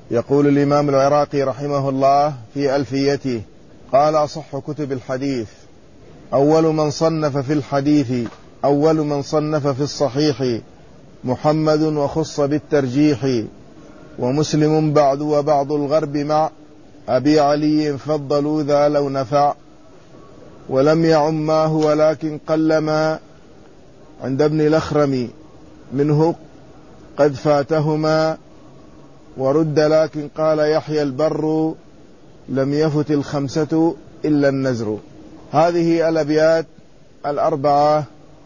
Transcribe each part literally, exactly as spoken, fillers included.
يقول الإمام العراقي رحمه الله في ألفيته: قال: أصح كتب الحديث أول من صنف في الحديث، أول من صنف في الصحيح محمد وخص بالترجيح، ومسلم بعد وبعض الغرب مع أبي علي فضلوا ذا لو نفع، ولم يعماه ولكن قلما عند ابن الأخرم منه قد فاتهما، ورد لكن قال يحيى البر لم يفت الخمسة إلا النزر. هذه الأبيات الأربعة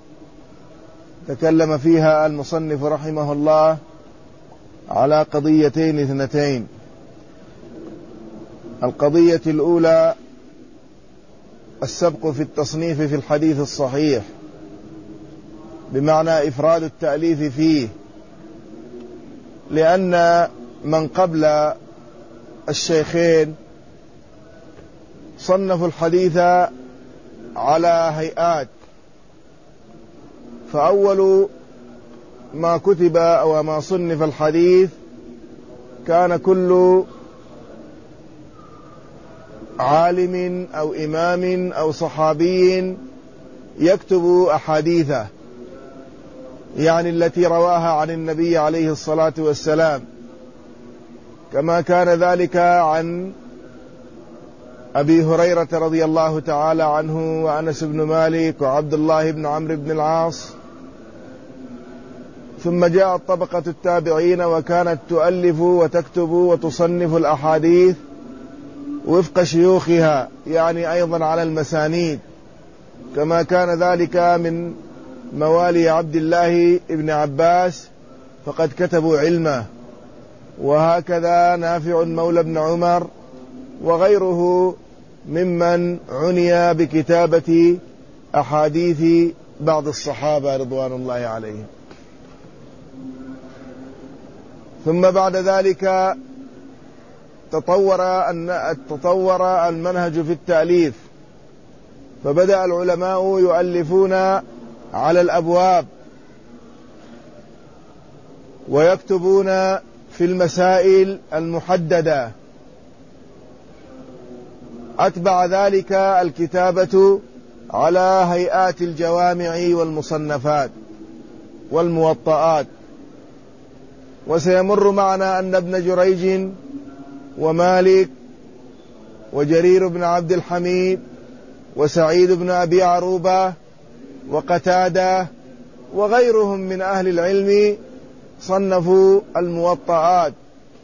تكلم فيها المصنف رحمه الله على قضيتين اثنتين. القضية الأولى السبق في التصنيف في الحديث الصحيح، بمعنى إفراد التأليف فيه، لأن من قبل الشيخين صنفوا الحديث على هيئات، فأول ما كتب أو ما صنف الحديث كان كل عالم أو إمام أو صحابي يكتب أحاديثه، يعني التي رواها عن النبي عليه الصلاة والسلام، كما كان ذلك عن أبي هريرة رضي الله تعالى عنه وأنس بن مالك وعبد الله بن عمرو بن العاص. ثم جاءت طبقة التابعين وكانت تؤلف وتكتب وتصنف الأحاديث وفق شيوخها، يعني أيضا على المسانيد، كما كان ذلك من موالي عبد الله بن عباس فقد كتبوا علمه، وهكذا نافع مولى بن عمر وغيره ممن عني بكتابة أحاديث بعض الصحابة رضوان الله عليهم. ثم بعد ذلك تطور تطور المنهج في التأليف، فبدأ العلماء يؤلفون على الأبواب ويكتبون في المسائل المحددة. أتبع ذلك الكتابة على هيئات الجوامع والمصنفات والموطئات. وسيمر معنا أن ابن جريج ومالك وجرير بن عبد الحميد وسعيد بن أبي عروبة وقتادة وغيرهم من أهل العلم صنفوا الموطئات.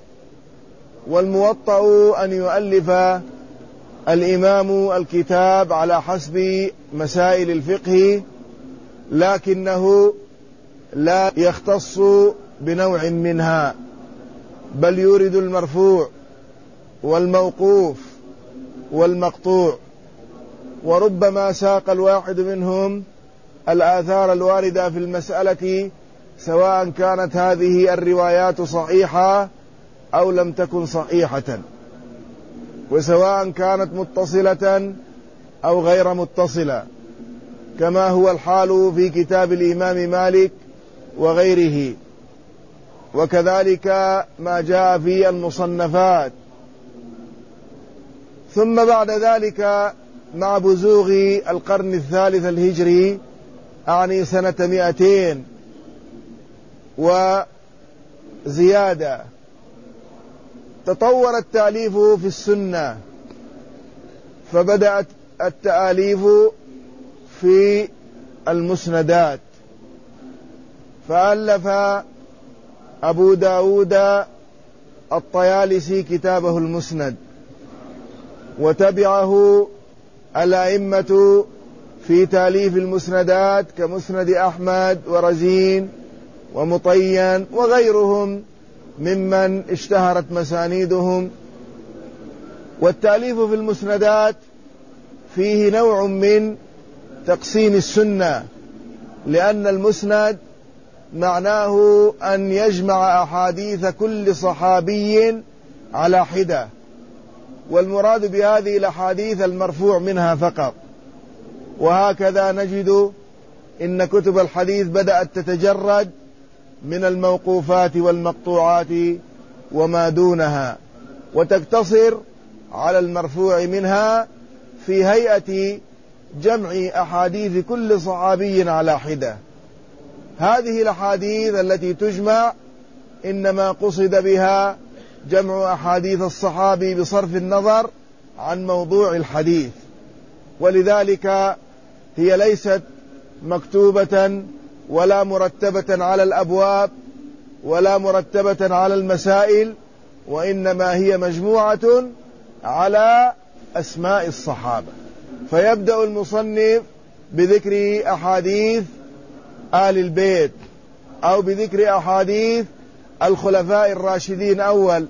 والموطأ أن يؤلف الإمام الكتاب على حسب مسائل الفقه، لكنه لا يختص بنوع منها، بل يورد المرفوع والموقوف والمقطوع، وربما ساق الواحد منهم الآثار الواردة في المسألة، سواء كانت هذه الروايات صحيحة أو لم تكن صحيحة، وسواء كانت متصلة أو غير متصلة، كما هو الحال في كتاب الإمام مالك وغيره، وكذلك ما جاء في المصنفات. ثم بعد ذلك مع بزوغ القرن الثالث الهجري، أعني سنة مئتين وزيادة، تطور التأليف في السنة، فبدأت التأليف في المسندات، فألف أبو داود الطيالسي كتابه المسند، وتبعه الأئمة في تأليف المسندات كمسند أحمد ورزين ومطين وغيرهم ممن اشتهرت مسانيدهم. والتأليف في المسندات فيه نوع من تقسيم السنة، لأن المسند معناه أن يجمع أحاديث كل صحابي على حدة، والمراد بهذه الأحاديث المرفوع منها فقط. وهكذا نجد إن كتب الحديث بدأت تتجرد من الموقوفات والمقطوعات وما دونها، وتقتصر على المرفوع منها في هيئة جمع أحاديث كل صحابي على حدة. هذه الأحاديث التي تجمع إنما قصد بها جمع أحاديث الصحابي بصرف النظر عن موضوع الحديث، ولذلك هي ليست مكتوبة ولا مرتبة على الأبواب ولا مرتبة على المسائل، وإنما هي مجموعة على أسماء الصحابة. فيبدأ المصنف بذكر أحاديث آل البيت أو بذكر أحاديث الخلفاء الراشدين أول،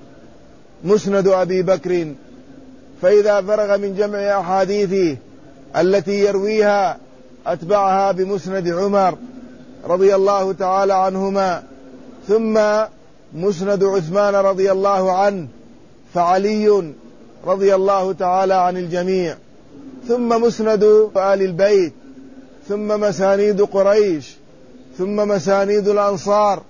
مسند أبي بكر، فإذا فرغ من جمع أحاديثه التي يرويها أتبعها بمسند عمر رضي الله تعالى عنهما، ثم مسند عثمان رضي الله عنه، فعلي رضي الله تعالى عن الجميع، ثم مسند آل البيت، ثم مسانيد قريش، ثم مسانيد الأنصار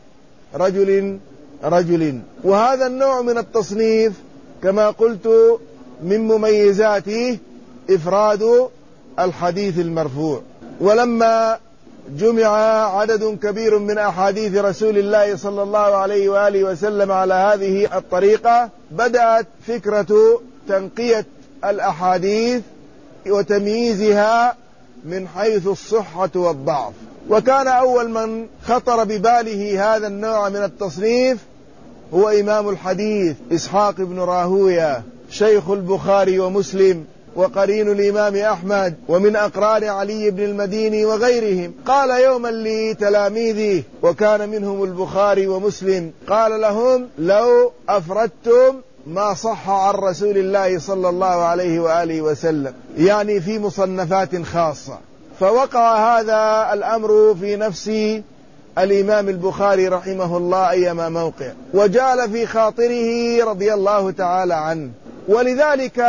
رجل رجل. وهذا النوع من التصنيف كما قلت من مميزاته إفراد الحديث المرفوع. ولما جمع عدد كبير من أحاديث رسول الله صلى الله عليه وآله وسلم على هذه الطريقة، بدأت فكرة تنقية الأحاديث وتمييزها من حيث الصحة والضعف. وكان أول من خطر بباله هذا النوع من التصنيف هو إمام الحديث إسحاق بن راهوية، شيخ البخاري ومسلم وقرين الإمام أحمد ومن أقران علي بن المديني وغيرهم. قال يوما لتلاميذه وكان منهم البخاري ومسلم، قال لهم: لو أفردتم ما صح عن رسول الله صلى الله عليه وآله وسلم، يعني في مصنفات خاصة. فوقع هذا الأمر في نفس الإمام البخاري رحمه الله أيما موقع، وجعل في خاطره رضي الله تعالى عنه، ولذلك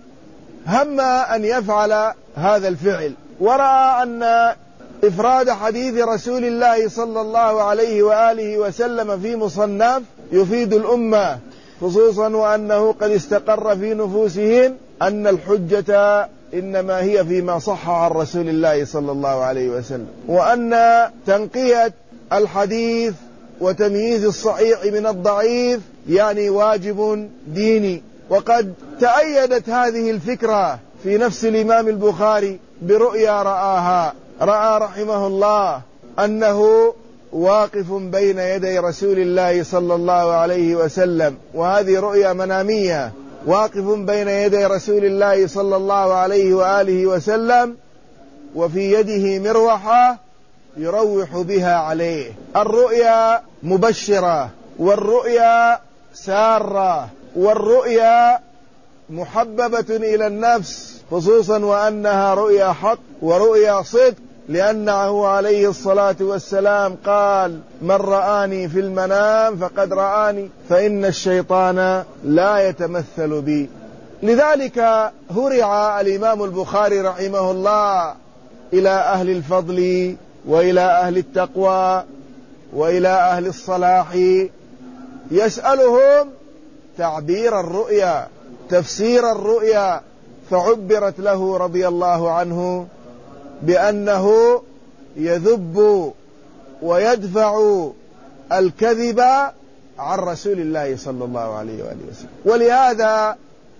هم أن يفعل هذا الفعل، ورأى أن إفراد حديث رسول الله صلى الله عليه وآله وسلم في مصنف يفيد الأمة، خصوصا وأنه قد استقر في نفوسهم أن الحجة إنما هي فيما صح عن رسول الله صلى الله عليه وسلم، وأن تنقية الحديث وتمييز الصحيح من الضعيف يعني واجب ديني. وقد تأيدت هذه الفكرة في نفس الإمام البخاري برؤيا رآها، رأى رحمه الله أنه واقف بين يدي رسول الله صلى الله عليه وسلم، وهذه رؤيا منامية، واقف بين يدي رسول الله صلى الله عليه وآله وسلم وفي يده مروحة يروح بها عليه. الرؤيا مبشرة، والرؤيا سارة، والرؤيا محببة إلى النفس، خصوصا وأنها رؤيا حق ورؤيا صدق، لأنه عليه الصلاة والسلام قال: من رآني في المنام فقد رآني، فإن الشيطان لا يتمثل بي. لذلك هرع الإمام البخاري رحمه الله إلى أهل الفضل وإلى أهل التقوى وإلى أهل الصلاح يسألهم تعبير الرؤيا، تفسير الرؤيا، فعبرت له رضي الله عنه بأنه يذب ويدفع الكذب عن رسول الله صلى الله عليه وآله وسلم. ولهذا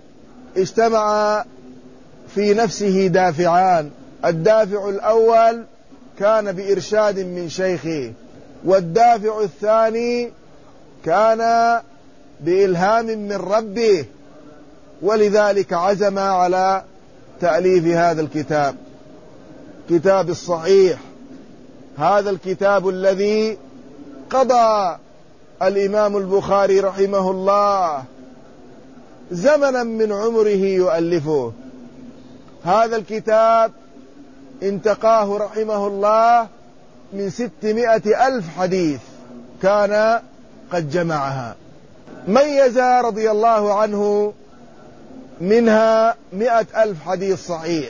اجتمع في نفسه دافعان: الدافع الأول كان بإرشاد من شيخه، والدافع الثاني كان بإلهام من ربه، ولذلك عزم على تأليف هذا الكتاب، كتاب الصحيح، هذا الكتاب الذي قضى الإمام البخاري رحمه الله زمنا من عمره يؤلفه. هذا الكتاب انتقاه رحمه الله من ستمائة ألف حديث كان قد جمعها، ميز رضي الله عنه منها مئة ألف حديث صحيح،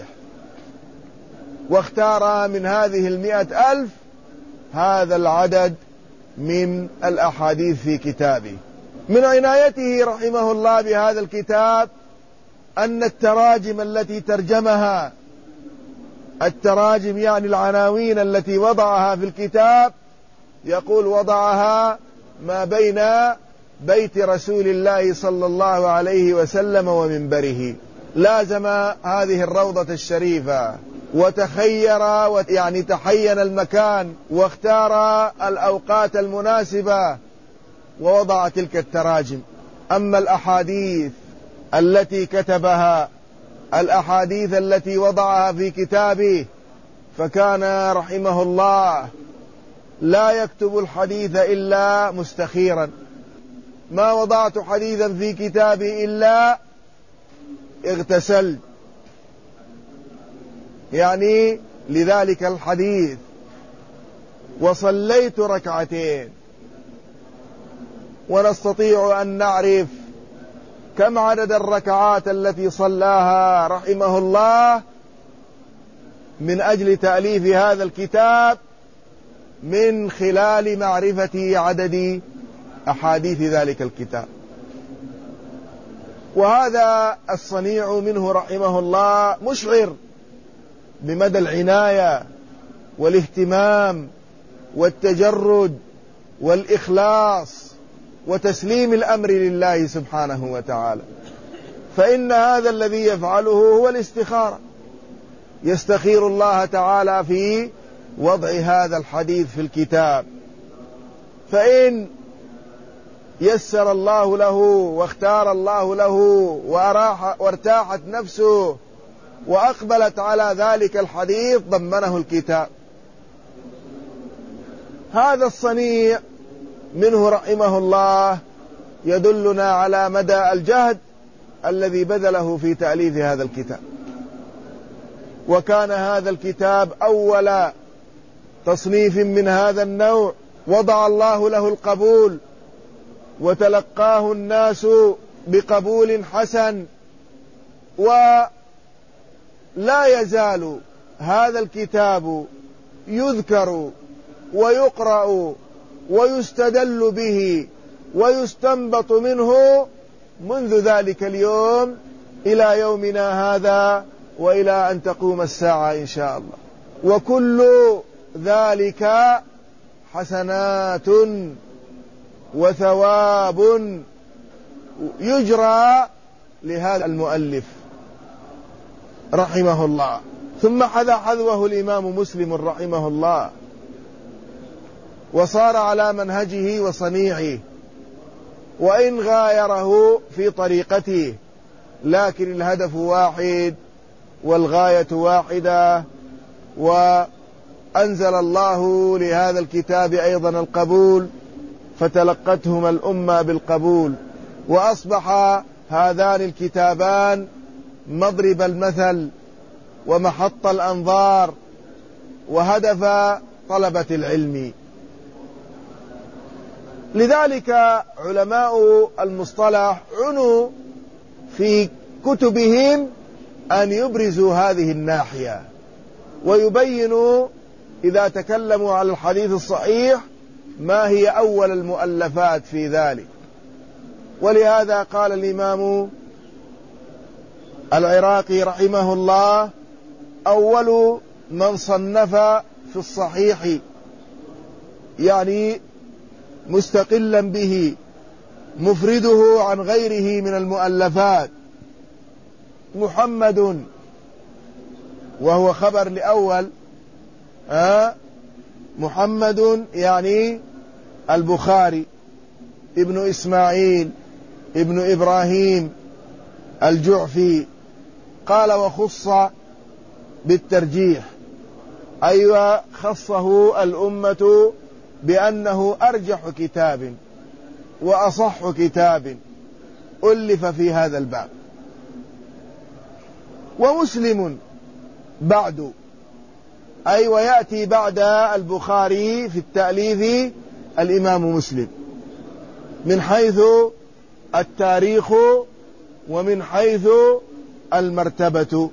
واختار من هذه المئة ألف هذا العدد من الأحاديث في كتابه. من عنايته رحمه الله بهذا الكتاب أن التراجم التي ترجمها، التراجم يعني العناوين التي وضعها في الكتاب، يقول وضعها ما بين بيت رسول الله صلى الله عليه وسلم ومنبره. لازم هذه الروضة الشريفة وتخير يعني تحين المكان واختار الأوقات المناسبة ووضع تلك التراجم. أما الأحاديث التي كتبها، الأحاديث التي وضعها في كتابه، فكان رحمه الله لا يكتب الحديث إلا مستخيرا. ما وضعت حديثا في كتابي إلا اغتسلت يعني لذلك الحديث، وصليت ركعتين. ونستطيع أن نعرف كم عدد الركعات التي صلاها رحمه الله من أجل تأليف هذا الكتاب من خلال معرفة عدد أحاديث ذلك الكتاب. وهذا الصنيع منه رحمه الله مشعر بمدى العناية والاهتمام والتجرد والإخلاص وتسليم الأمر لله سبحانه وتعالى. فإن هذا الذي يفعله هو الاستخارة، يستخير الله تعالى في وضع هذا الحديث في الكتاب، فإن يسر الله له واختار الله له وأراح وارتاحت نفسه وأقبلت على ذلك الحديث ضمنه الكتاب. هذا الصنيع منه رحمه الله يدلنا على مدى الجهد الذي بذله في تأليف هذا الكتاب. وكان هذا الكتاب أول تصنيف من هذا النوع وضع الله له القبول وتلقاه الناس بقبول حسن. ولا يزال هذا الكتاب يذكر ويقرأ ويستدل به ويستنبط منه منذ ذلك اليوم إلى يومنا هذا وإلى أن تقوم الساعة إن شاء الله. وكل ذلك حسنات وثواب يجرى لهذا المؤلف رحمه الله. ثم حذا حذوه الإمام مسلم رحمه الله وصار على منهجه وصنيعه، وإن غايره في طريقته، لكن الهدف واحد والغاية واحدة. وأنزل الله لهذا الكتاب أيضا القبول فتلقتهما الأمة بالقبول، وأصبح هذان الكتابان مضرب المثل ومحط الأنظار وهدف طلبة العلم. لذلك علماء المصطلح عنوا في كتبهم أن يبرزوا هذه الناحية ويبينوا إذا تكلموا على الحديث الصحيح ما هي أول المؤلفات في ذلك. ولهذا قال الإمام العراقي رحمه الله: أول من صنف في الصحيح، يعني مستقلا به مفرده عن غيره من المؤلفات، محمد، وهو خبر لأول آه محمد يعني البخاري ابن إسماعيل ابن إبراهيم الجعفي. قال وخص بالترجيح، أيوة خصه الأمة بأنه أرجح كتاب وأصح كتاب ألف في هذا الباب. ومسلم بعد، أي ويأتي بعد البخاري في التأليف الإمام مسلم من حيث التاريخ ومن حيث المرتبة.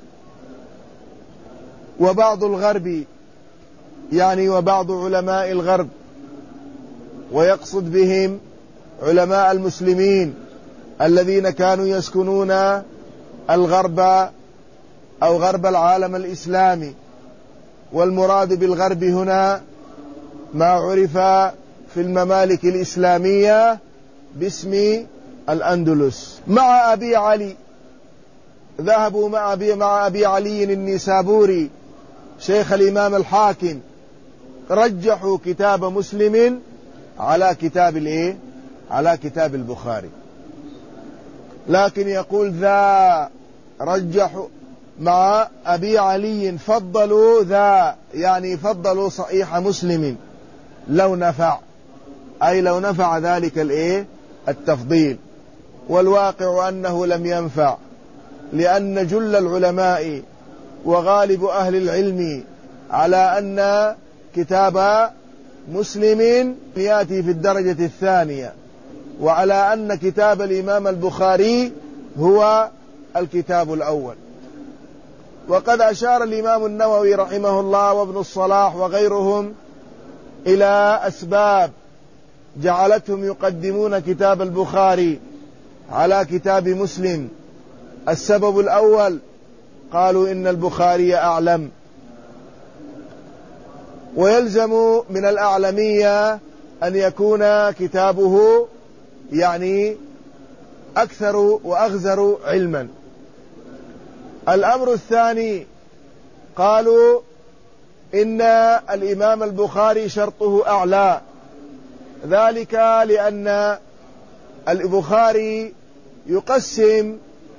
وبعض الغرب يعني وبعض علماء الغرب، ويقصد بهم علماء المسلمين الذين كانوا يسكنون الغرب أو غرب العالم الإسلامي، والمراد بالغرب هنا ما عرف في الممالك الإسلامية باسم الأندلس. مع أبي علي ذهبوا مع أبي, مع أبي علي النيسابوري شيخ الإمام الحاكم، رجحوا كتاب مسلم على كتاب الإيه؟ على كتاب البخاري. لكن يقول ذا رجحوا مع أبي علي فضلوا ذا، يعني فضلوا صحيح مسلم لو نفع، أي لو نفع ذلك الإيه؟ التفضيل. والواقع أنه لم ينفع، لأن جل العلماء وغالب أهل العلم على أن كتاب مسلم يأتي في الدرجة الثانية، وعلى أن كتاب الإمام البخاري هو الكتاب الأول. وقد أشار الإمام النووي رحمه الله وابن الصلاح وغيرهم إلى أسباب جعلتهم يقدمون كتاب البخاري على كتاب مسلم. السبب الأول قالوا إن البخاري أعلم، ويلزم من الأعلمية أن يكون كتابه يعني أكثر وأغزر علما. الأمر الثاني قالوا إن الإمام البخاري شرطه أعلى، ذلك لأن البخاري يقسم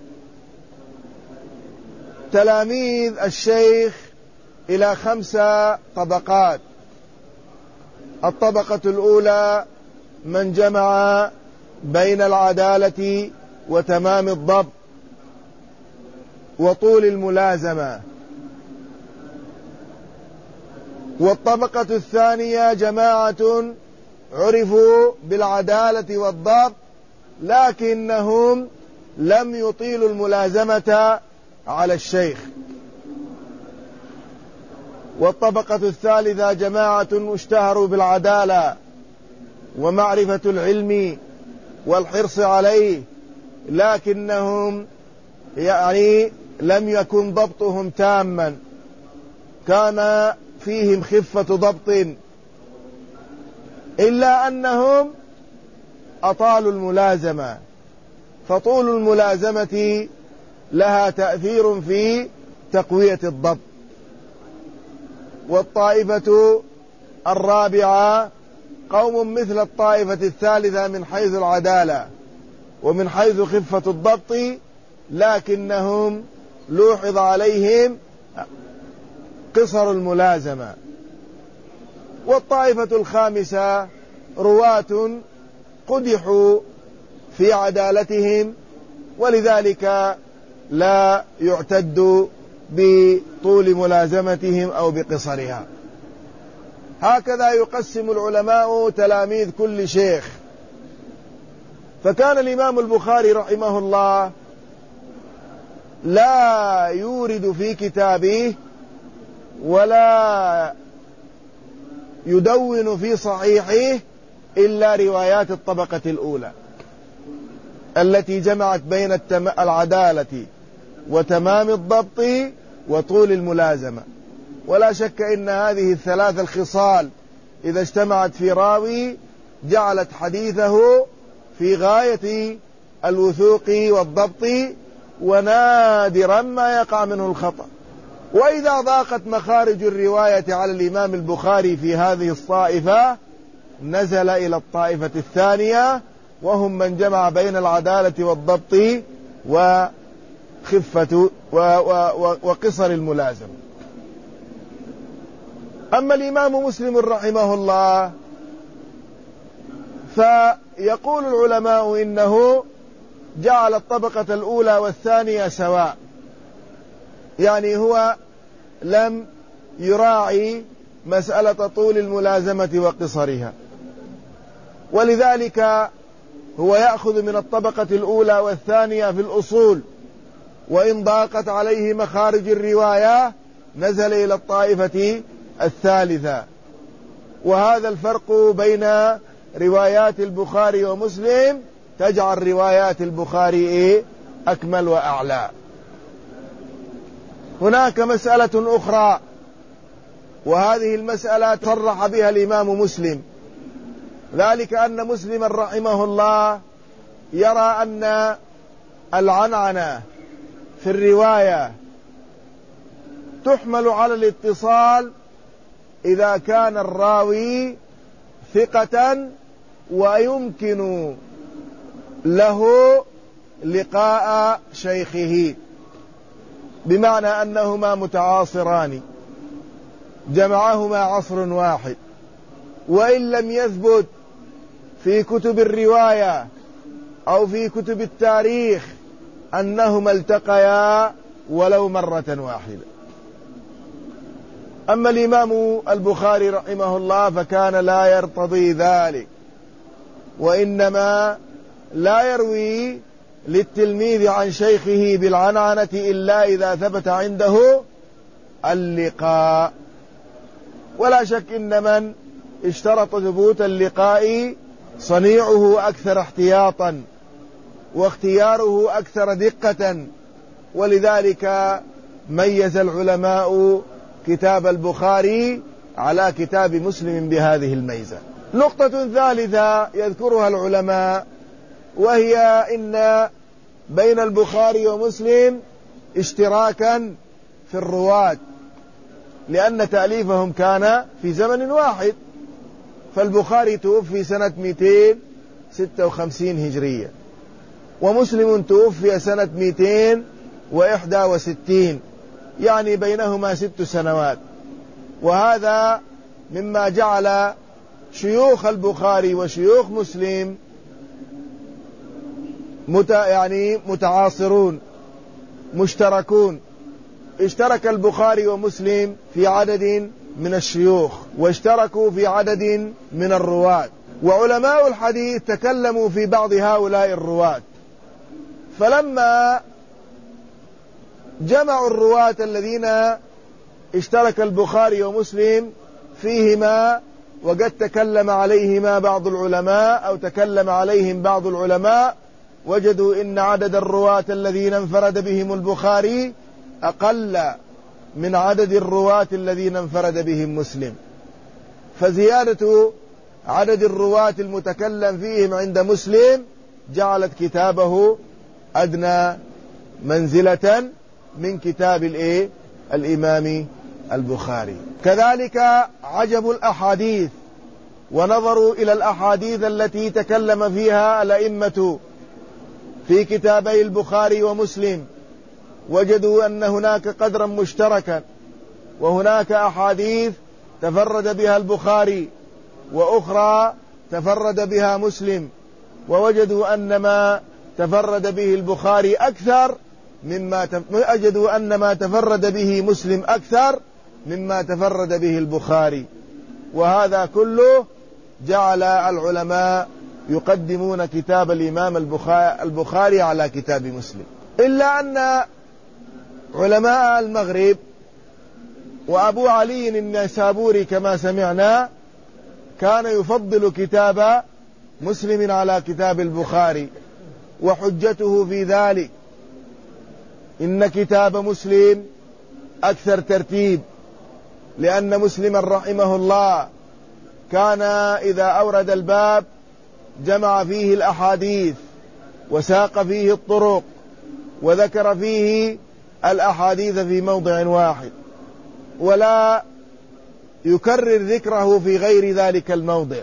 تلاميذ الشيخ إلى خمسة طبقات. الطبقة الأولى من جمع بين العدالة وتمام الضبط وطول الملازمة. والطبقة الثانية جماعة عرفوا بالعدالة والضبط لكنهم لم يطيلوا الملازمة على الشيخ. والطبقة الثالثة جماعة اشتهروا بالعدالة ومعرفة العلم والحرص عليه لكنهم يعني لم يكن ضبطهم تاما، كان فيهم خفة ضبط، إلا أنهم أطالوا الملازمة، فطول الملازمة لها تأثير في تقوية الضبط. والطائفة الرابعة قوم مثل الطائفة الثالثة من حيث العدالة ومن حيث خفة الضبط، لكنهم لوحظ عليهم قصر الملازمة. والطائفة الخامسة رواة قدحوا في عدالتهم ولذلك لا يعتد بطول ملازمتهم أو بقصرها. هكذا يقسم العلماء تلاميذ كل شيخ. فكان الإمام البخاري رحمه الله لا يورد في كتابه ولا يدون في صحيحه إلا روايات الطبقة الأولى التي جمعت بين العدالة وتمام الضبط وطول الملازمة. ولا شك إن هذه الثلاث الخصال إذا اجتمعت في راوي جعلت حديثه في غاية الوثوق والضبط، ونادرا ما يقع منه الخطأ. وإذا ضاقت مخارج الرواية على الإمام البخاري في هذه الطائفة نزل إلى الطائفة الثانية وهم من جمع بين العدالة والضبط وخفة وقصر الملازم. أما الإمام مسلم رحمه الله فيقول العلماء إنه جعل الطبقة الأولى والثانية سواء، يعني هو لم يراعي مسألة طول الملازمة وقصرها، ولذلك هو يأخذ من الطبقة الأولى والثانية في الأصول، وإن ضاقت عليه مخارج الرواية نزل إلى الطائفة الثالثة. وهذا الفرق بين روايات البخاري ومسلم تجعل روايات البخاري إيه؟ أكمل وأعلى. هناك مسألة أخرى، وهذه المسألة صرح بها الإمام مسلم، ذلك أن مسلما رحمه الله يرى أن العنعنة في الرواية تحمل على الاتصال إذا كان الراوي ثقة ويمكن له لقاء شيخه، بمعنى أنهما متعاصران جمعهما عصر واحد، وإن لم يثبت في كتب الرواية أو في كتب التاريخ أنهما التقيا ولو مرة واحدة. أما الإمام البخاري رحمه الله فكان لا يرتضي ذلك، وإنما لا يروي للتلميذ عن شيخه بالعنعنة إلا إذا ثبت عنده اللقاء. ولا شك إن من اشترط ثبوت اللقاء صنيعه أكثر احتياطا واختياره أكثر دقة، ولذلك ميز العلماء كتاب البخاري على كتاب مسلم بهذه الميزة. نقطة ثالثة يذكرها العلماء، وهي إن بين البخاري ومسلم اشتراكا في الرواة، لأن تأليفهم كان في زمن واحد، فالبخاري توفي سنة مئتين وستة وخمسين هجرية، ومسلم توفي سنة مئتين وإحدى وستين، يعني بينهما ست سنوات. وهذا مما جعل شيوخ البخاري وشيوخ مسلم مت يعني متعاصرون مشتركون. اشترك البخاري ومسلم في عدد من الشيوخ، واشتركوا في عدد من الرواة، وعلماء الحديث تكلموا في بعض هؤلاء الرواة، فلما جمعوا الرواة الذين اشترك البخاري ومسلم فيهما وقد تكلم عليهما بعض العلماء أو تكلم عليهم بعض العلماء، وجدوا إن عدد الرواة الذين انفرد بهم البخاري أقل من عدد الرواة الذين انفرد بهم مسلم، فزيادة عدد الرواة المتكلم فيهم عند مسلم جعلت كتابه أدنى منزلة من كتاب الإيه؟ الإمام البخاري. كذلك عجب الأحاديث، ونظروا إلى الأحاديث التي تكلم فيها الأئمة في كتابي البخاري ومسلم، وجدوا أن هناك قدرا مشتركا، وهناك أحاديث تفرد بها البخاري وأخرى تفرد بها مسلم، ووجدوا أن ما تفرد به البخاري أكثر مما وجدوا أن ما تفرد به مسلم أكثر مما تفرد به البخاري. وهذا كله جعل العلماء يقدمون كتاب الإمام البخاري على كتاب مسلم، إلا أن علماء المغرب وأبو علي النيسابوري كما سمعنا كان يفضل كتاب مسلم على كتاب البخاري، وحجته في ذلك إن كتاب مسلم أكثر ترتيب، لأن مسلما رحمه الله كان إذا أورد الباب جمع فيه الأحاديث وساق فيه الطرق وذكر فيه الأحاديث في موضع واحد، ولا يكرر ذكره في غير ذلك الموضع.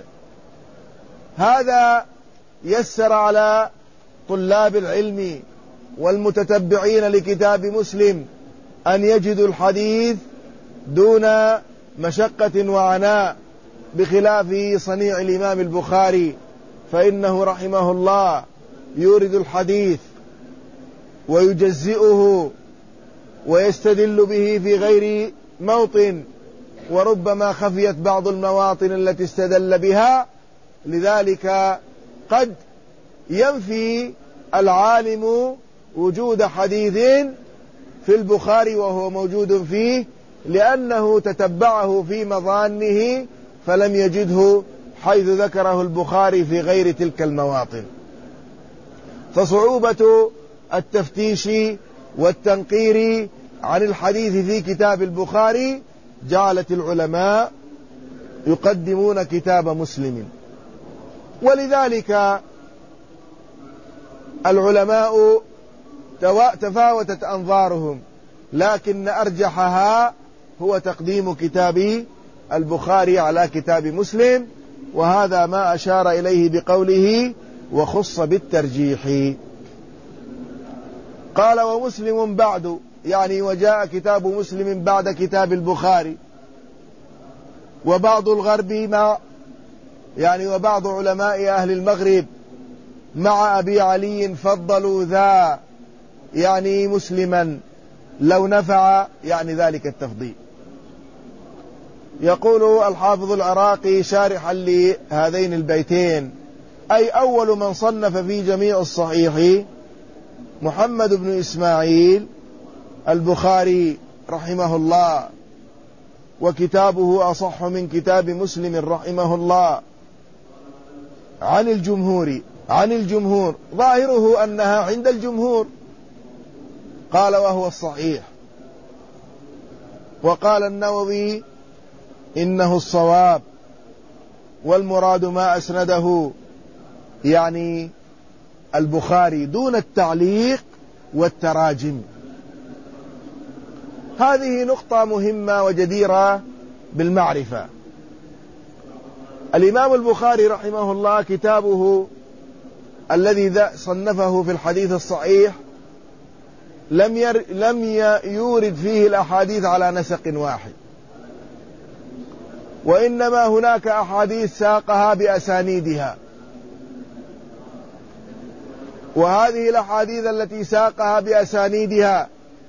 هذا يسر على طلاب العلم والمتتبعين لكتاب مسلم أن يجدوا الحديث دون مشقة وعناء، بخلاف صنيع الإمام البخاري، فإنه رحمه الله يورد الحديث ويجزئه ويستدل به في غير موطن، وربما خفيت بعض المواطن التي استدل بها، لذلك قد ينفي العالم وجود حديث في البخاري وهو موجود فيه، لأنه تتبعه في مظانه فلم يجده حيث ذكره البخاري في غير تلك المواطن. فصعوبة التفتيش والتنقير عن الحديث في كتاب البخاري جعلت العلماء يقدمون كتاب مسلم، ولذلك العلماء تفاوتت أنظارهم، لكن أرجحها هو تقديم كتاب البخاري على كتاب مسلم، وهذا ما أشار إليه بقوله وخص بالترجيح. قال ومسلم بعد، يعني وجاء كتاب مسلم بعد كتاب البخاري. وبعض الغرب مع يعني وبعض علماء أهل المغرب مع أبي علي فضلوا ذا يعني مسلما لو نفع يعني ذلك التفضيل. يقول الحافظ العراقي شارحا لهذين البيتين: أي أول من صنف في جميع الصحيح محمد بن إسماعيل البخاري رحمه الله، وكتابه أصح من كتاب مسلم رحمه الله عن الجمهور عن الجمهور ظاهره أنها عند الجمهور. قال وهو الصحيح. وقال النووي إنه الصواب، والمراد ما أسنده يعني البخاري دون التعليق والتراجم. هذه نقطة مهمة وجديرة بالمعرفة. الإمام البخاري رحمه الله كتابه الذي صنفه في الحديث الصحيح لم ير لم يورد فيه الأحاديث على نسق واحد، وإنما هناك أحاديث ساقها بأسانيدها، وهذه الأحاديث التي ساقها بأسانيدها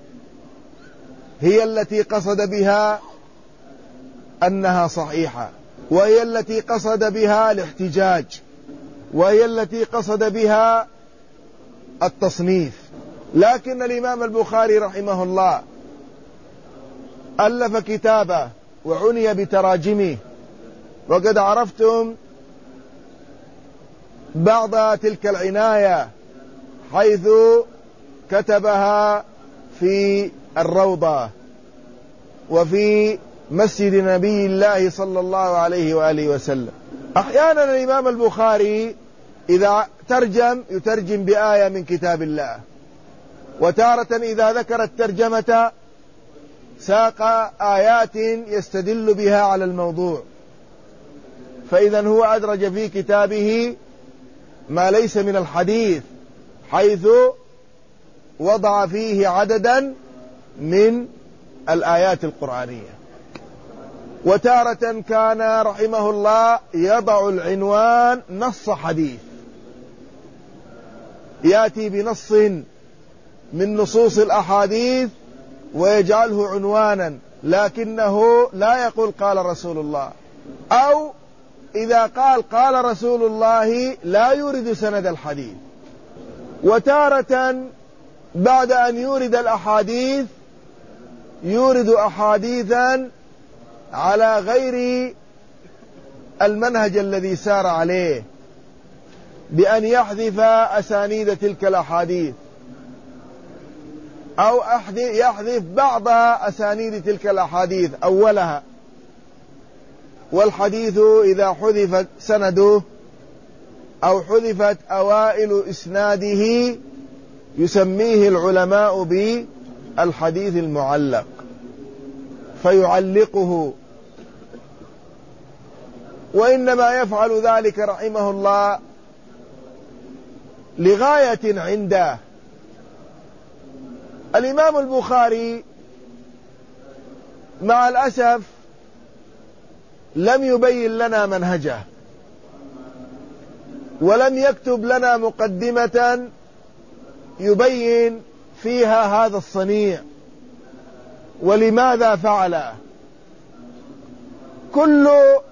هي التي قصد بها أنها صحيحة، وهي التي قصد بها الاحتجاج، وهي التي قصد بها التصنيف. لكن الإمام البخاري رحمه الله ألف كتابه وعني بتراجمه، وقد عرفتم بعض تلك العناية حيث كتبها في الروضة وفي مسجد نبي الله صلى الله عليه وآله وسلم. أحيانا الإمام البخاري إذا ترجم يترجم بآية من كتاب الله، وتارة إذا ذكر الترجمة ساق آيات يستدل بها على الموضوع، فإذا هو أدرج في كتابه ما ليس من الحديث، حيث وضع فيه عددا من الآيات القرآنية. وتارة كان رحمه الله يضع العنوان نص حديث، يأتي بنص من نصوص الأحاديث ويجعله عنوانا، لكنه لا يقول قال رسول الله، أو إذا قال قال رسول الله لا يورد سند الحديث. وتارة بعد أن يورد الأحاديث يورد أحاديثا على غير المنهج الذي سار عليه، بأن يحذف أسانيد تلك الأحاديث، أو يحذف بعض أسانيد تلك الأحاديث أولها. والحديث إذا حذفت سنده أو حذفت أوائل إسناده يسميه العلماء بالحديث المعلق، فيعلقه. وإنما يفعل ذلك رحمه الله لغاية عنده. الإمام البخاري مع الأسف لم يبين لنا منهجه، ولم يكتب لنا مقدمة يبين فيها هذا الصنيع ولماذا فعله. كل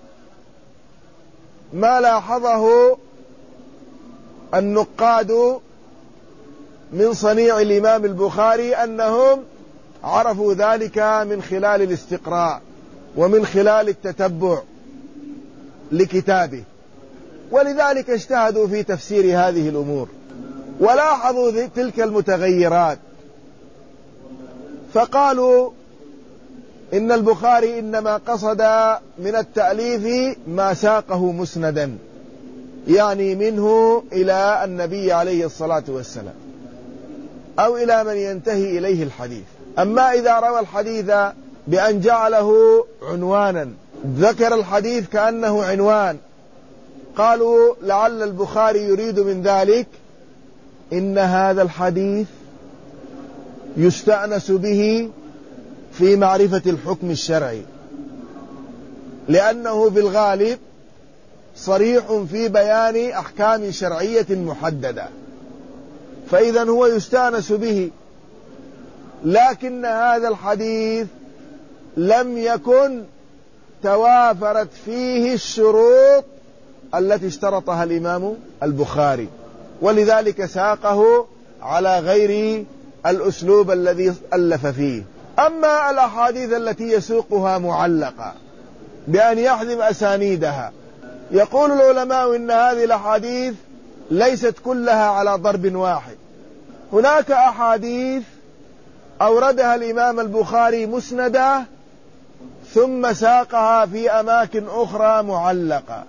ما لاحظه النقاد من صنيع الإمام البخاري أنهم عرفوا ذلك من خلال الاستقراء ومن خلال التتبع، لكتابه، ولذلك اجتهدوا في تفسير هذه الأمور ولاحظوا تلك المتغيرات، فقالوا إن البخاري إنما قصد من التأليف ما ساقه مسندا، يعني منه إلى النبي عليه الصلاة والسلام أو إلى من ينتهي إليه الحديث. أما إذا روى الحديث بأن جعله عنوانا، ذكر الحديث كأنه عنوان، قالوا لعل البخاري يريد من ذلك إن هذا الحديث يستأنس به في معرفة الحكم الشرعي، لأنه في الغالب صريح في بيان أحكام شرعية محددة، فإذا هو يستأنس به. لكن هذا الحديث لم يكن توافرت فيه الشروط التي اشترطها الإمام البخاري، ولذلك ساقه على غير الأسلوب الذي ألف فيه. أما الأحاديث التي يسوقها معلقة بأن يحذف أسانيدها، يقول العلماء إن هذه الأحاديث ليست كلها على ضرب واحد. هناك أحاديث أوردها الإمام البخاري مسندة ثم ساقها في أماكن أخرى معلقة،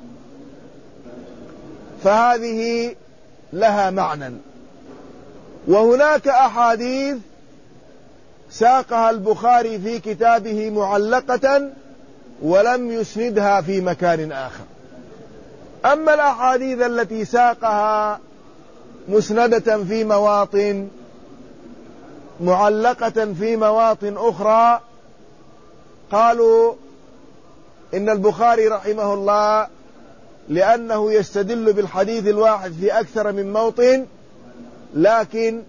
فهذه لها معنى. وهناك أحاديث ساقها البخاري في كتابه معلقة ولم يسندها في مكان آخر. أما الأحاديث التي ساقها مسندة في مواطن، معلقة في مواطن أخرى، قالوا إن البخاري رحمه الله لأنه يستدل بالحديث الواحد في أكثر من موطن، لكن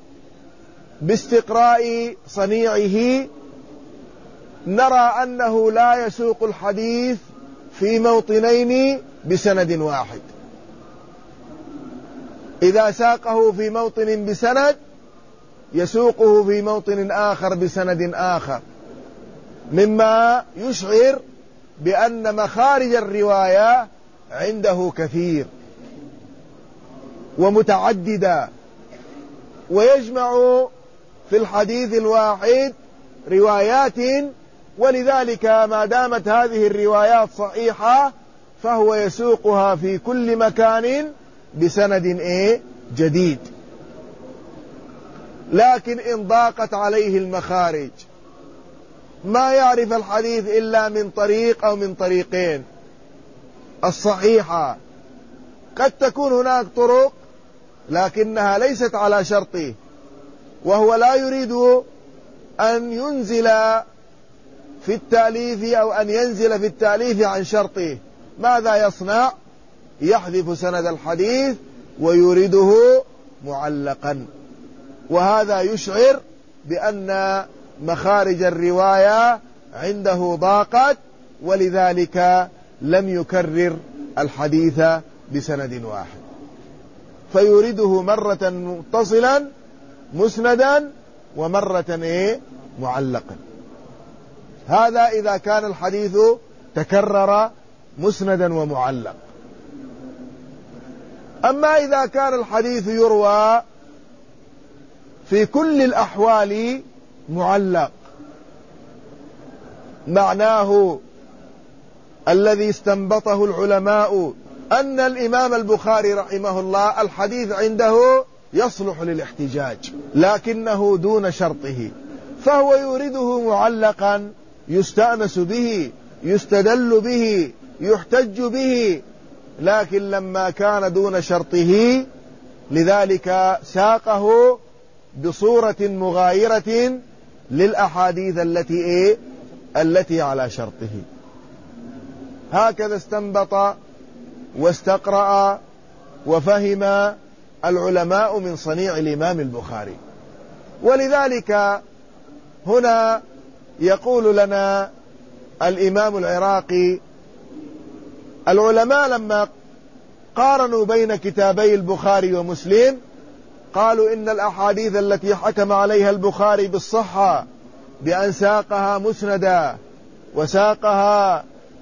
باستقراء صنيعه نرى أنه لا يسوق الحديث في موطنين بسند واحد. إذا ساقه في موطن بسند يسوقه في موطن آخر بسند آخر، مما يشعر بأن مخارج الرواية عنده كثير ومتعددة، ويجمع في الحديث الواحد روايات، ولذلك ما دامت هذه الروايات صحيحة فهو يسوقها في كل مكان بسند إيه جديد. لكن إن ضاقت عليه المخارج، ما يعرف الحديث إلا من طريق أو من طريقين الصحيحة، قد تكون هناك طرق لكنها ليست على شرطه، وهو لا يريد أن ينزل في التأليف أو أن ينزل في التأليف عن شرطه. ماذا يصنع؟ يحذف سند الحديث ويريده معلقا، وهذا يشعر بأن مخارج الرواية عنده ضاقت، ولذلك لم يكرر الحديث بسند واحد، فيريده مرة متصلا مسندا ومرة إيه معلقا. هذا إذا كان الحديث تكرر مسندا ومعلق. أما إذا كان الحديث يروى في كل الأحوال معلق، معناه الذي استنبطه العلماء أن الإمام البخاري رحمه الله الحديث عنده يصلح للاحتجاج لكنه دون شرطه، فهو يورده معلقا يستأنس به، يستدل به، يحتج به، لكن لما كان دون شرطه لذلك ساقه بصورة مغايرة للأحاديث التي إيه التي على شرطه. هكذا استنبط واستقرأ وفهم العلماء من صنيع الإمام البخاري. ولذلك هنا يقول لنا الإمام العراقي: العلماء لما قارنوا بين كتابي البخاري ومسلم قالوا إن الأحاديث التي حكم عليها البخاري بالصحة بأن ساقها مسندا وساقها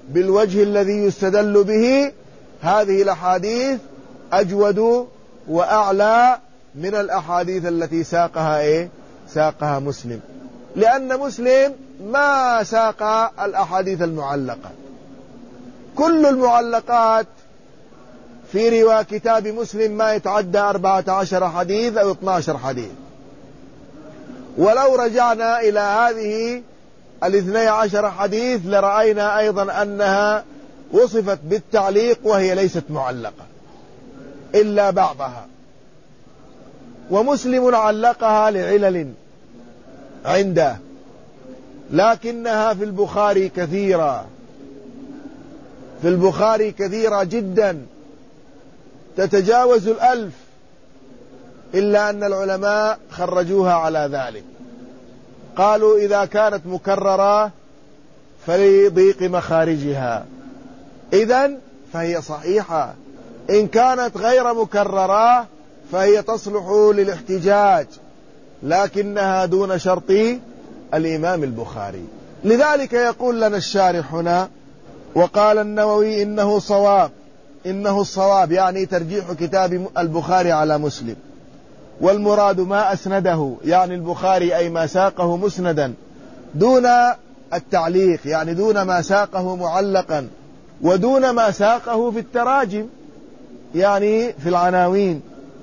بالوجه الذي يستدل به، هذه الأحاديث أجود وأعلى من الأحاديث التي ساقها إيه؟ ساقها مسلم، لأن مسلم ما ساق الأحاديث المعلقة. كل المعلقات في رواية كتاب مسلم ما يتعدى أربعة عشر حديث أو اثنا عشر حديث. ولو رجعنا إلى هذه الاثني عشر حديث لرأينا أيضا أنها وصفت بالتعليق وهي ليست معلقة إلا بعضها، ومسلم علقها لعلل عنده، لكنها في البخاري كثيرة، في البخاري كثيرة جدا تتجاوز الألف، إلا أن العلماء خرجوها على ذلك. قالوا إذا كانت مكررة فلضيق مخارجها، إذن فهي صحيحة. إن كانت غير مكررة فهي تصلح للاحتجاج، لكنها دون شرط الإمام البخاري. لذلك يقول لنا الشارح هنا: وقال النووي إنه صواب، إنه الصواب يعني ترجيح كتاب البخاري على مسلم، والمراد ما أسنده يعني البخاري أي ما ساقه مسندا دون التعليق، يعني دون ما ساقه معلقا، ودون ما ساقه في التراجم يعني في العناوين.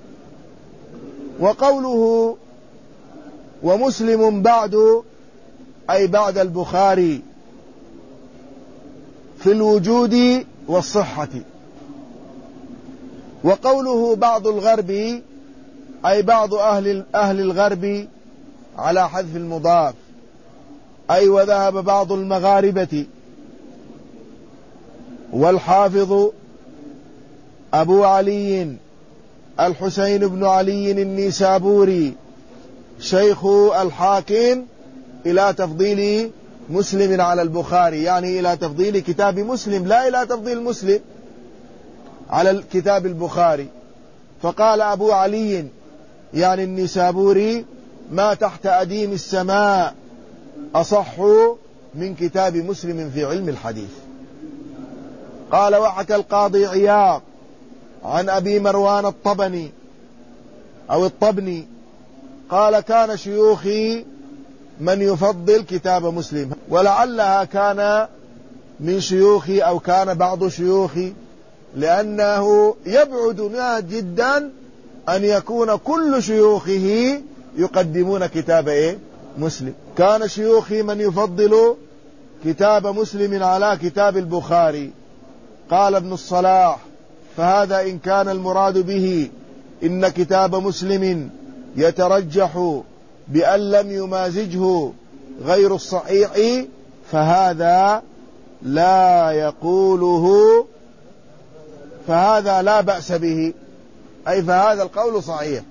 وقوله ومسلم بعد أي بعد البخاري في الوجود والصحة. وقوله بعض الغرب أي بعض أهل, أهل الغرب على حذف المضاف، أي وذهب بعض المغاربة. والحافظ أبو علي الحسين بن علي النيسابوري شيخ الحاكم إلى تفضيل مسلم على البخاري، يعني إلى تفضيل كتاب مسلم، لا إلى تفضيل مسلم على الكتاب البخاري. فقال أبو علي يعني النيسابوري: ما تحت أديم السماء أصح من كتاب مسلم في علم الحديث. قال: وحكى القاضي عياض عن أبي مروان الطبني أو الطبني قال: كان شيوخي من يفضل كتاب مسلم، ولعلها كان من شيوخي أو كان بعض شيوخي، لأنه يبعد جدا أن يكون كل شيوخه يقدمون كتاب إيه؟ مسلم. كان شيوخي من يفضل كتاب مسلم على كتاب البخاري. قال ابن الصلاح: فهذا إن كان المراد به إن كتاب مسلم يترجح بأن لم يمازجه غير الصحيح فهذا لا يقوله، فهذا لا بأس به، أي فهذا القول صحيح.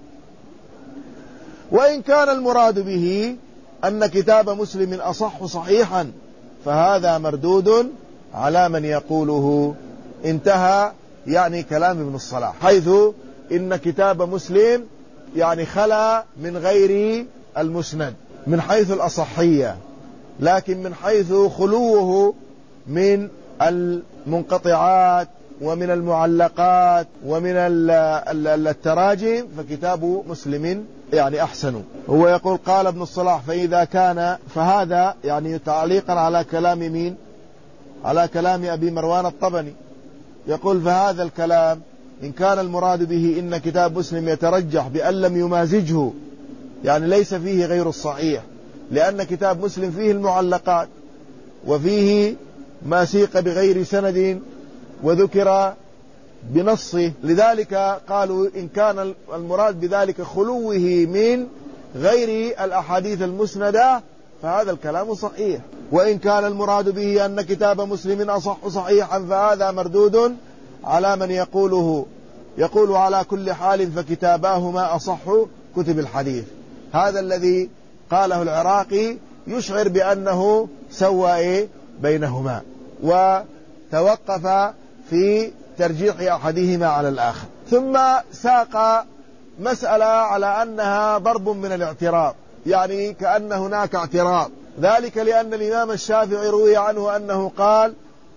وإن كان المراد به أن كتاب مسلم أصح صحيحا فهذا مردود على من يقوله. انتهى يعني كلام ابن الصلاح، حيث إن كتاب مسلم يعني خلا من غير المسند من حيث الأصحية، لكن من حيث خلوه من المنقطعات ومن المعلقات ومن التراجم فكتاب مسلم يعني أحسن. هو يقول قال ابن الصلاح: فإذا كان فهذا يعني تعليقا على كلام مين؟ على كلام أبي مروان الطبني. يقول: فهذا الكلام إن كان المراد به إن كتاب مسلم يترجح بأن لم يمازجه، يعني ليس فيه غير الصحيح، لأن كتاب مسلم فيه المعلقات وفيه ما سيق بغير سند وذكر بنصه، لذلك قالوا إن كان المراد بذلك خلوه من غير الأحاديث المسندة فهذا الكلام صحيح. وإن كان المراد به أن كتاب مسلم أصح صحيحا فهذا مردود على من يقوله. يقول: على كل حال فكتاباهما أصح كتب الحديث. هذا الذي قاله العراقي يشعر بأنه سوى إيه بينهما وتوقف في ترجيح أحدهما على الآخر. ثم ساق مسألة على أنها ضرب من الاعتراض، يعني كأن هناك اعتراض، ذلك لأن الإمام الشافعي روي عنه أنه قال: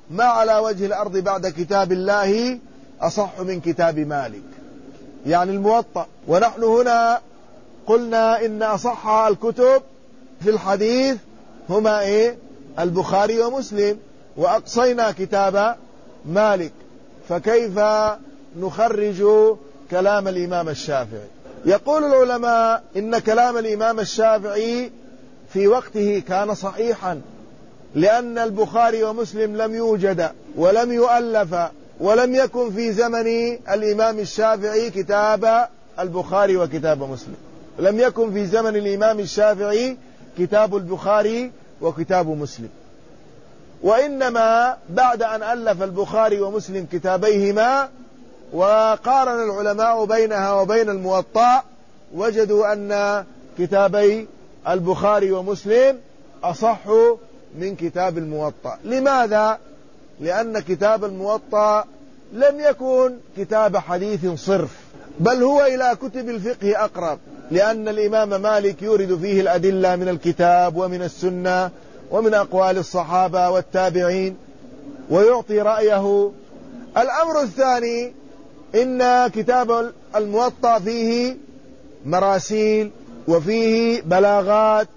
ما على وجه الأرض بعد كتاب الله أصح من كتاب مالك، يعني الموطأ. ونحن هنا قلنا إن أصح الكتب في الحديث هما إيه؟ البخاري ومسلم، وأقصينا كتاب مالك، فكيف نخرج كلام الإمام الشافعي؟ يقول العلماء إن كلام الإمام الشافعي في وقته كان صحيحا، لأن البخاري ومسلم لم يوجد ولم يؤلف، ولم يكن في زمن الإمام الشافعي كتاب البخاري وكتاب مسلم، لم يكن في زمن الإمام الشافعي كتاب البخاري وكتاب مسلم، وإنما بعد أن ألف البخاري ومسلم كتابيهما وقارن العلماء بينها وبين الموطأ، وجدوا أن كتابي البخاري ومسلم أصح من كتاب الموطأ. لماذا؟ لأن كتاب الموطأ لم يكن كتاب حديث صرف، بل هو إلى كتب الفقه أقرب، لأن الإمام مالك يورد فيه الأدلة من الكتاب ومن السنة ومن أقوال الصحابة والتابعين ويعطي رأيه. الأمر الثاني إن كتاب الموطأ فيه مراسيل وفيه بلاغات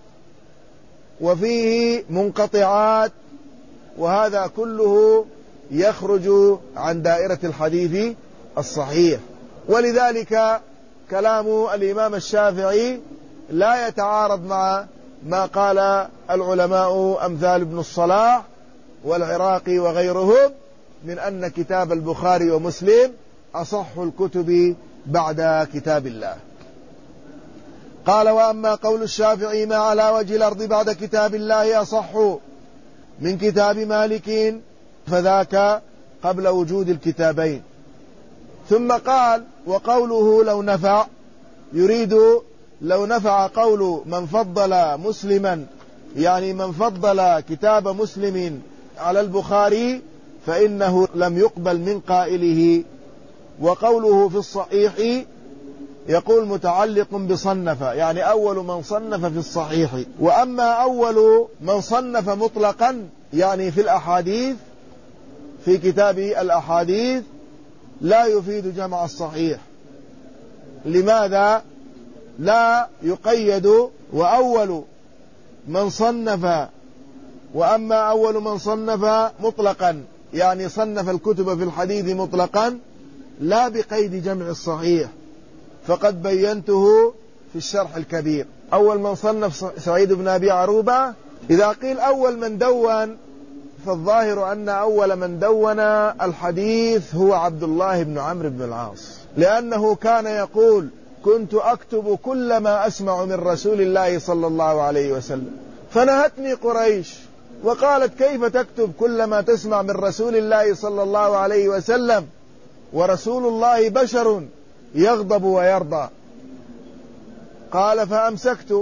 وفيه منقطعات، وهذا كله يخرج عن دائرة الحديث الصحيح. ولذلك كلام الإمام الشافعي لا يتعارض مع ما قال العلماء أمثال ابن الصلاح والعراقي وغيرهم من أن كتاب البخاري ومسلم أصح الكتب بعد كتاب الله. قال: وأما قول الشافعي ما على وجه الأرض بعد كتاب الله أصح من كتاب مالك فذاك قبل وجود الكتابين. ثم قال: وقوله لو نفع، يريد لو نفع قول من فضل مسلما، يعني من فضل كتاب مسلم على البخاري فإنه لم يقبل من قائله. وقوله في الصحيح يقول متعلق بصنف، يعني أول من صنف في الصحيح. وأما أول من صنف مطلقا يعني في الأحاديث في كتاب الأحاديث لا يفيد جمع الصحيح. لماذا؟ لا يقيد وأول من صنف. وأما أول من صنف مطلقا يعني صنف الكتب في الحديث مطلقا لا بقيد جمع الصحيح، فقد بينته في الشرح الكبير. أول من صنف سعيد بن أبي عروبة. إذا قيل أول من دون فالظاهر أن أول من دون الحديث هو عبد الله بن عمرو بن العاص، لأنه كان يقول: كنت أكتب كل ما أسمع من رسول الله صلى الله عليه وسلم، فنهتني قريش وقالت: كيف تكتب كل ما تسمع من رسول الله صلى الله عليه وسلم ورسول الله بشر يغضب ويرضى؟ قال: فأمسكت،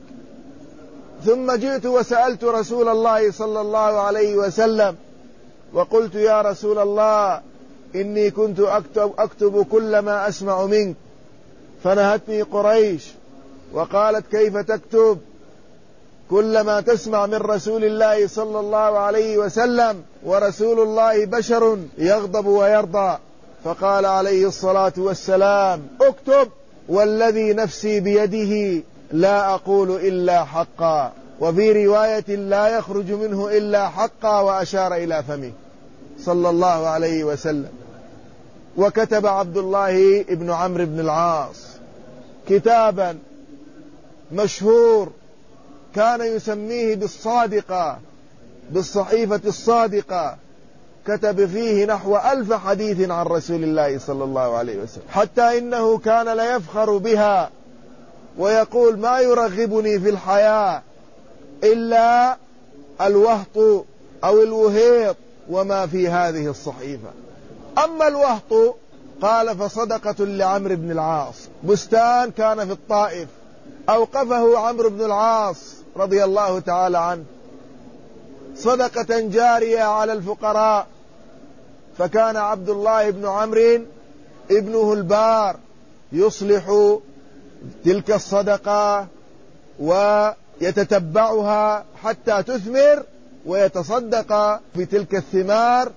ثم جئت وسألت رسول الله صلى الله عليه وسلم وقلت: يا رسول الله، إني كنت أكتب, أكتب كل ما أسمع منك، فنهتني قريش وقالت: كيف تكتب كل ما تسمع من رسول الله صلى الله عليه وسلم ورسول الله بشر يغضب ويرضى؟ فقال عليه الصلاة والسلام: اكتب والذي نفسي بيده لا أقول إلا حقا، وفي رواية لا يخرج منه إلا حقا، وأشار إلى فمه صلى الله عليه وسلم. وكتب عبد الله بن عمرو بن العاص كتابا مشهور كان يسميه بالصادقة، بالصحيفة الصادقة، كتب فيه نحو ألف حديث عن رسول الله صلى الله عليه وسلم، حتى إنه كان ليفخر بها ويقول: ما يرغبني في الحياة إلا الوهط أو الوهيط وما في هذه الصحيفة. أما الوهط قال فصدقة لعمرو بن العاص، بستان كان في الطائف أوقفه عمرو بن العاص رضي الله تعالى عنه، صدقة جارية على الفقراء، فكان عبد الله بن عمرو ابنه البار يصلح تلك الصدقة ويتتبعها حتى تثمر، ويتصدق في تلك الثمار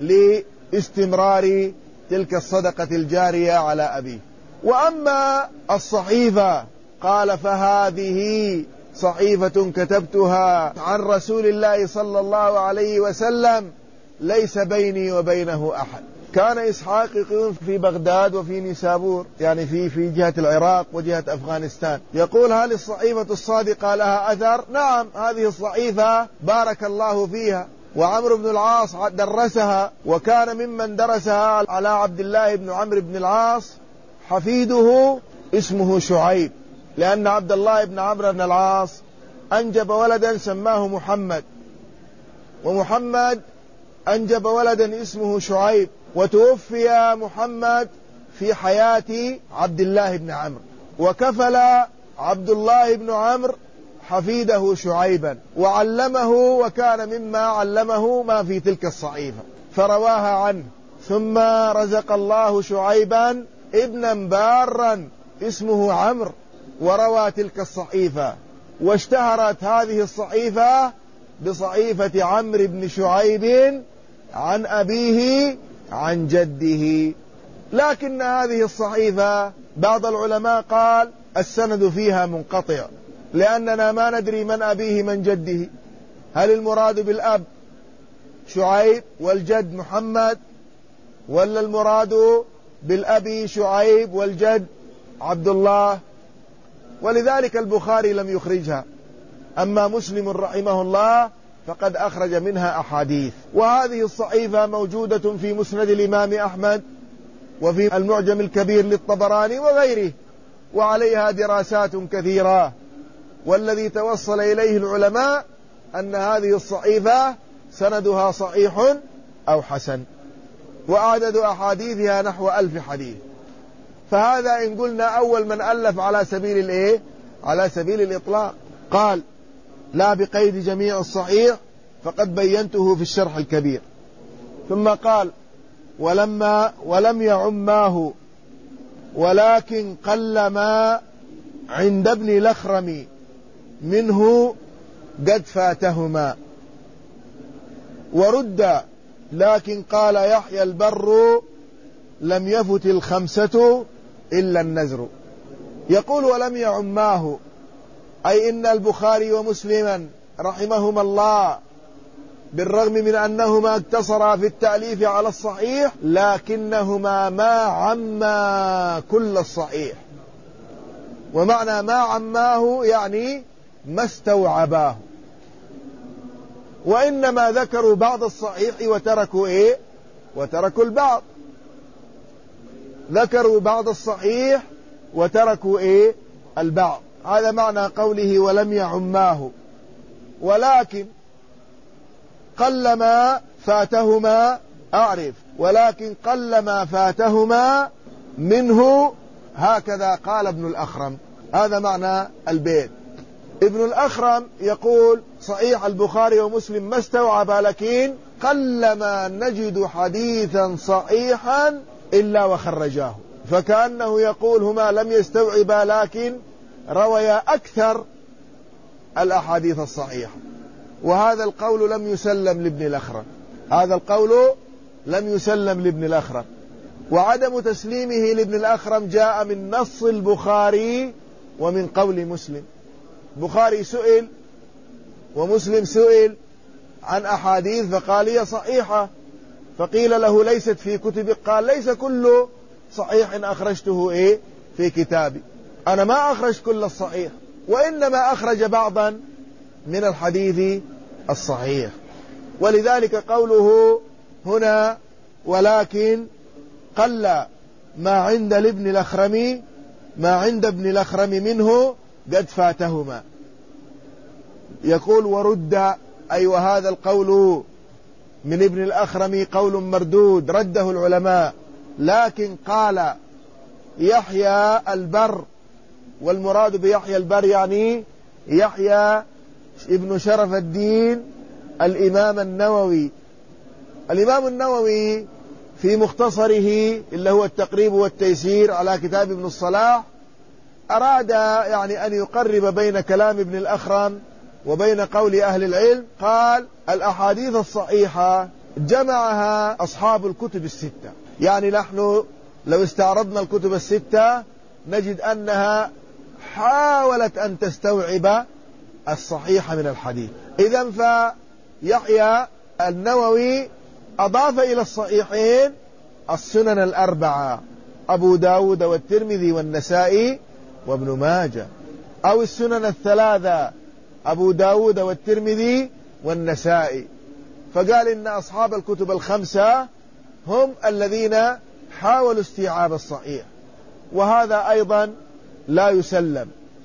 لاستمرار تلك الصدقة الجارية على أبيه. وأما الصحيفة قال فهذه صحيفة كتبتها عن رسول الله صلى الله عليه وسلم ليس بيني وبينه أحد. كان إسحاق يقيم في بغداد وفي نيسابور، يعني في في جهة العراق وجهة أفغانستان. يقول هل الصحيفة الصادقة لها أثر؟ نعم، هذه الصحيفة بارك الله فيها، وعمرو بن العاص درسها، وكان ممن درسها على عبد الله بن عمرو بن العاص حفيده اسمه شعيب، لأن عبد الله بن عمرو بن العاص أنجب ولدا سماه محمد، ومحمد أنجب ولدا اسمه شعيب، وتوفي محمد في حياة عبد الله بن عمرو، وكفل عبد الله بن عمرو حفيده شعيبا وعلمه، وكان مما علمه ما في تلك الصحيفة فرواها عنه. ثم رزق الله شعيبا ابنا بارا اسمه عمرو وروى تلك الصحيفة، واشتهرت هذه الصحيفة بصحيفة عمرو بن شعيب عن أبيه عن جده. لكن هذه الصحيفة بعض العلماء قال السند فيها منقطع، لأننا ما ندري من أبيه من جده، هل المراد بالأب شعيب والجد محمد، ولا المراد بالأب شعيب والجد عبد الله؟ ولذلك البخاري لم يخرجها. أما مسلم رحمه الله فقد أخرج منها أحاديث. وهذه الصحيفة موجودة في مسند الإمام أحمد وفي المعجم الكبير للطبراني وغيره، وعليها دراسات كثيرة، والذي توصل إليه العلماء أن هذه الصحيفة سندها صحيح أو حسن، وعدد أحاديثها نحو ألف حديث. فهذا إن قلنا أول من ألف على سبيل الإيه؟ على سبيل الإطلاق. قال لا بقيد جميع الصحيح فقد بينته في الشرح الكبير. ثم قال ولما ولم يعماه ولكن قل ما عند ابن الأخرم منه قد فاتهما، ورد لكن قال يحيى البر لم يفت الخمسة إلا النزر. يقول ولم يعماه، أي إن البخاري ومسلما رحمهما الله بالرغم من أنهما اقتصرا في التأليف على الصحيح لكنهما ما عما كل الصحيح. ومعنى ما عماه يعني ما استوعباه، وإنما ذكروا بعض الصحيح وتركوا إيه؟ وتركوا البعض. ذكروا بعض الصحيح وتركوا إيه؟ البعض. هذا معنى قوله ولم يعماه، ولكن قلما فاتهما أعرف ولكن قلما فاتهما منه، هكذا قال ابن الأخرم. هذا معنى البيت. ابن الأخرم يقول صحيح البخاري ومسلم ما استوعب، لكن قلما نجد حديثا صحيحا إلا وخرجاه، فكأنه يقول هما لم يستوعبا لكن رويا أكثر الأحاديث الصحيحة. وهذا القول لم يسلم لابن الأخرم، هذا القول لم يسلم لابن الأخرم. وعدم تسليمه لابن الأخرم جاء من نص البخاري ومن قول مسلم. البخاري سئل ومسلم سئل عن أحاديث فقال هي صحيحة، فقيل له ليست في كتبك، قال ليس كل صحيح أخرجته إيه في كتابي، أنا ما أخرج كل الصحيح، وإنما أخرج بعضا من الحديث الصحيح. ولذلك قوله هنا ولكن قل ما عند الابن الأخرم ما عند ابن الأخرم منه قد فاتهما. يقول ورد، أي وهذا القول من ابن الأخرم قول مردود رده العلماء، لكن قال يحيى البر، والمراد بيحيى البر يعني يحيى ابن شرف الدين الإمام النووي. الإمام النووي في مختصره اللي هو التقريب والتيسير على كتاب ابن الصلاح أراد يعني أن يقرب بين كلام ابن الأخرم وبين قول أهل العلم. قال الأحاديث الصحيحة جمعها أصحاب الكتب الستة، يعني نحن لو استعرضنا الكتب الستة نجد أنها حاولت أن تستوعب الصحيح من الحديث. إذن فيحيى النووي أضاف إلى الصحيحين السنن الأربعة، أبو داود والترمذي والنسائي وابن ماجه، أو السنن الثلاثة، أبو داود والترمذي والنسائي. فقال إن أصحاب الكتب الخمسة هم الذين حاولوا استيعاب الصحيح، وهذا أيضا لا يسلم،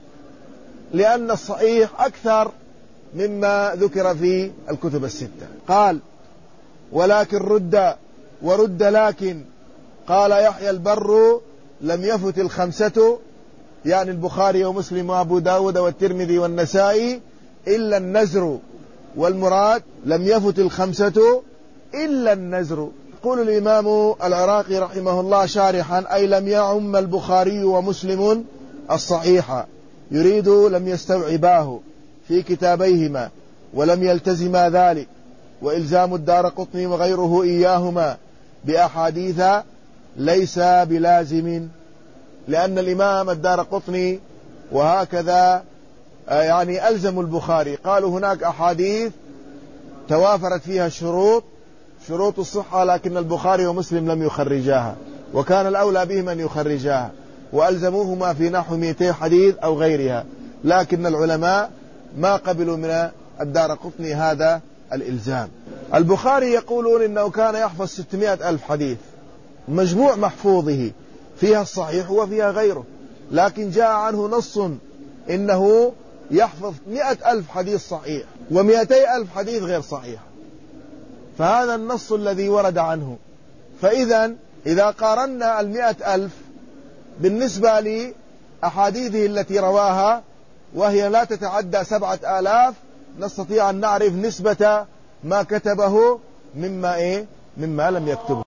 لأن الصحيح أكثر مما ذكر في الكتب الستة. قال ولكن رد ورد لكن قال يحيى البر لم يفت الخمسة، يعني البخاري ومسلم وأبو داود والترمذي والنسائي، إلا النزر، والمراد لم يفت الخمسة إلا النزر. يقول الإمام العراقي رحمه الله شارحا: أي لم يعم البخاري ومسلم الصحيح، يريد لم يستوعباه في كتابيهما ولم يلتزما ذلك، وإلزام الدارقطني وغيره إياهما بأحاديث ليس بلازم، لأن الإمام الدارقطني وهكذا يعني ألزموا البخاري، قالوا هناك أحاديث توافرت فيها الشروط شروط الصحة، لكن البخاري ومسلم لم يخرجاها، وكان الأولى بهم أن يخرجاها، وألزموهما في نحو مئتي حديث أو غيرها، لكن العلماء ما قبلوا من الدارقطني هذا الإلزام. البخاري يقولون إنه كان يحفظ ستمائة ألف حديث، مجموع محفوظه فيها الصحيح وفيها غيره، لكن جاء عنه نص إنه يحفظ مئة ألف حديث صحيح ومئتي ألف حديث غير صحيح، فهذا النص الذي ورد عنه. فإذا إذا قارنا المئة ألف بالنسبة لأحاديثه التي رواها وهي لا تتعدى سبعة آلاف، نستطيع أن نعرف نسبة ما كتبه مما إيه مما لم يكتبه.